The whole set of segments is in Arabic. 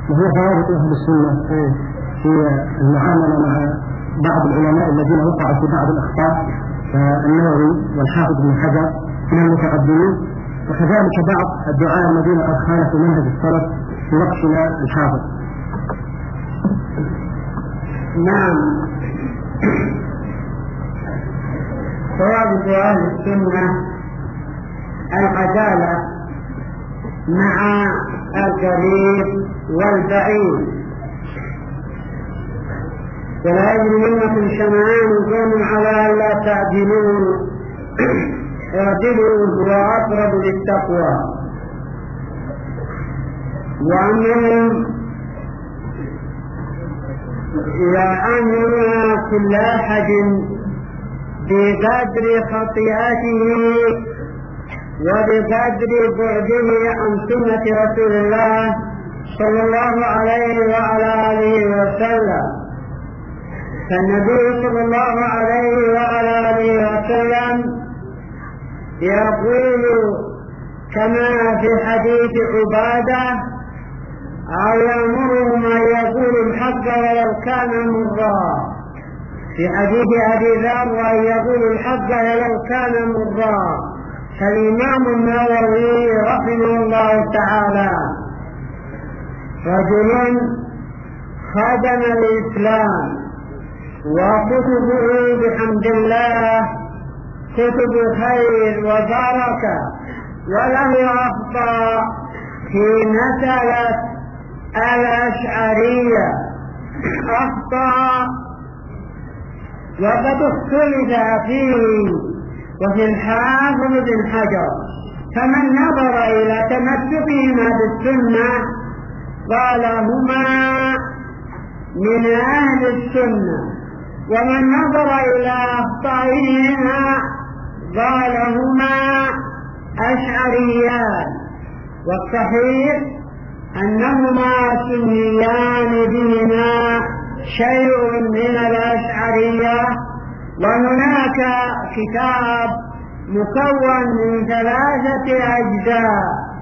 وهو ضوابط أهل السنة في المعاملة مع بعض العلماء الذين وقعوا في بعض الأخطاء كالنووي والحافظ بن حجر من المتقدمين، وكذلك بعض الدعاة الذين قد خالفوا منهج السلف في وقتنا الحاضر. نعم، ثوابت أهل السنة العدالة مع القريب والبعيد، ولا يجرمنكم شنآن قوم على ألا تعدلوا اعدلوا هو أقرب للتقوى. وأنهم يأمرون كل أحد بقدر خطيئته وبقدر بعده عن سنة رسول الله صلى الله عليه وعلى آله وسلم. فالنبي صلى الله عليه وعلى آله وسلم يقول كما في حديث عبادة أو يأمرهم أن يقولوا الحق ولو كان مرا، في حديث أبي ذر أن يقولوا الحق ولو كان مرا. فالإمام النووي رحمه الله تعالى رجل خدم الإسلام، وكتبه بحمد الله كتب خير وبركة، وله أخطاء في مسألة الأشعرية، أخطاء وقد اختلف فيه وفي الحافظ بن حجر. فمن نظر إلى تمسكهما بالسنة قال هما من أهل السنة، ومن نظر إلى أخطائهما قال هما أشعريان. والصحيح أنهما سنيان بهما شيء من الأشعرية. وهناك كتاب مكون من 3 أجزاء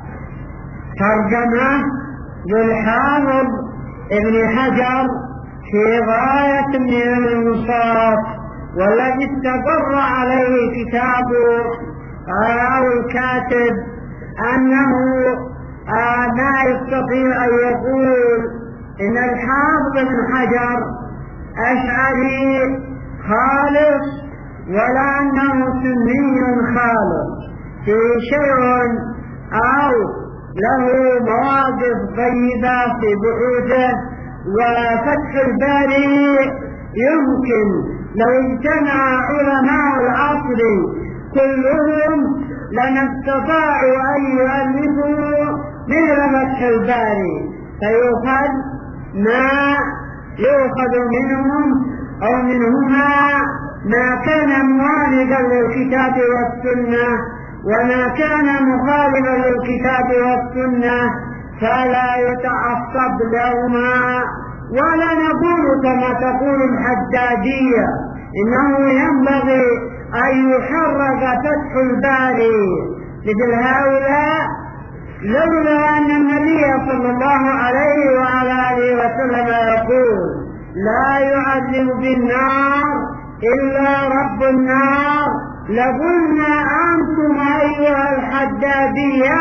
ترجمة للحافظ ابن حجر في غاية من الانصاف، والذي استقر عليه كتابه أو الكاتب أنه لا يستطيع أن يقول إن الحافظ ابن حجر أشعري خالص ولا أنه سني خالص، في شيء أو له مواقف طيبة في بحوثه. وفتح الباري يمكن لو اجتمع علماء العصر كلهم لما استطاعوا أن يؤلفوا مثل فتح الباري، فيؤخذ ما يؤخذ منهم أو منهما ما كان موافقا للكتاب والسنة، وما كان مخالفا للكتاب والسنة فلا يتعصب لهما. ولا نقول كما تقول الحدادية إنه ينبغي أن يحرك فتح الباري مثل هؤلاء، لولا أن النبي صلى الله عليه وعلى آله وسلم يقول لا يعذب بالنار إلا رب النار، لقلنا أنتم أيها الحدادية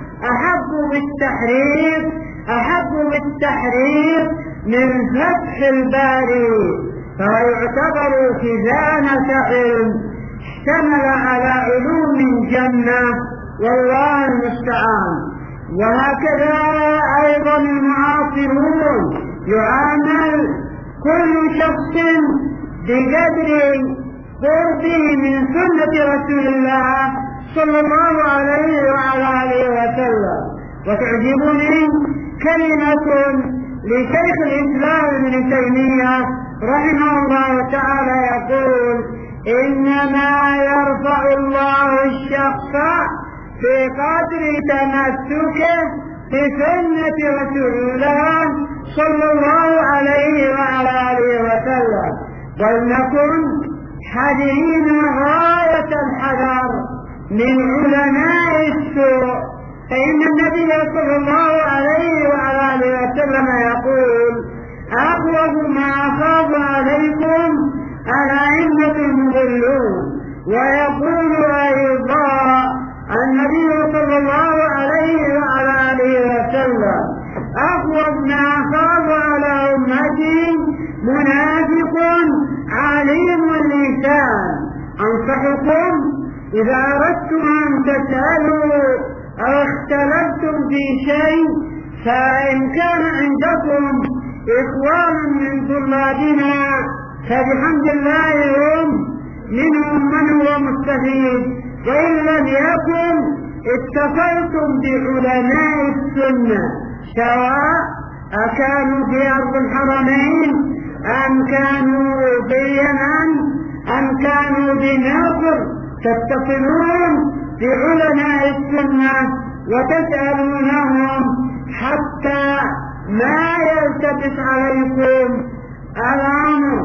أحب بالتحريف من فتح الباري، فيعتبر خزانة علم اشتمل على علوم جنة، والله المستعان. وهكذا أيضا المعاصرون يعامل كل شخص بقدر قربه من سنة رسول الله صلى الله عليه وعلى آله وسلم. وتعجبني كلمة لشيخ الإسلام ابن تيمية رحمه الله تعالى يقول إنما يرفع الله الشخص في قدر تمسكه بسنة رسول الله صلى الله عليه وعلى آله وسلم. ولنكن حذرين غاية الحذر من علماء السوء، فإن النبي صلى الله عليه وعلى آله وسلم وسلم يقول أخوف ما أخاف عليكم الأئمة المضلون. ويقول أيضا النبي صلى الله عليه وعلى آله وسلم أخوف ما أخاف على أمتي منافق عليم اللسان. أنصحكم إذا أردتم أن تسألوا أو اختلفتم في شيء فإن كان عندكم إخوان من طلابنا فبحمد الله منهم من هو مستفيد، وإن لم يكن اتصلتم بعلماء السنة سواء أكانوا في أرض الحرمين أم كانوا في اليمن أم كانوا بمصر، تتصلون بعلماء السنة وتسألونهم حتى ما يلتبس عليكم الأمر،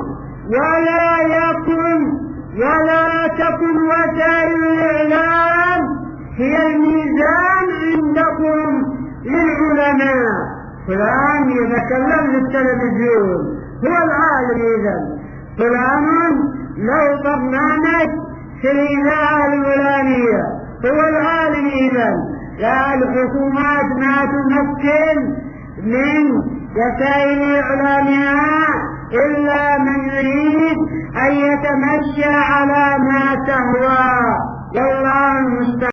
ولا تكن وسائل الإعلام هي الميزان عندكم للعلماء. فلان يتكلم للتلفزيون هو العالم، إذن فلان له برنامج في الإذاعة الفلانية هو العالم. إذن لا، الحكومات ما تمكن من وسائل إعلامها إلا من يريد أن يتمشى على ما تهوى، والله المستعان.